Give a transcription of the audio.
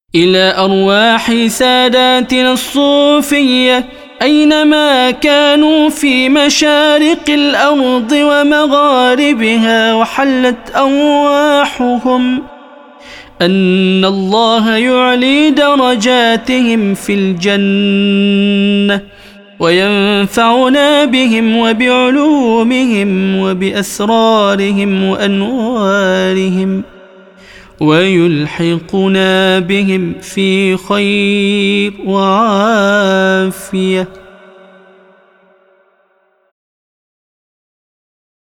إلى أرواح ساداتنا الصوفية أينما كانوا في مشارق الأرض ومغاربها، وحلت أرواحهم أن الله يعلي درجاتهم في الجنة وينفعنا بهم وبعلومهم وبأسرارهم وأنوارهم، ويلحقنا بهم في خير وعافية.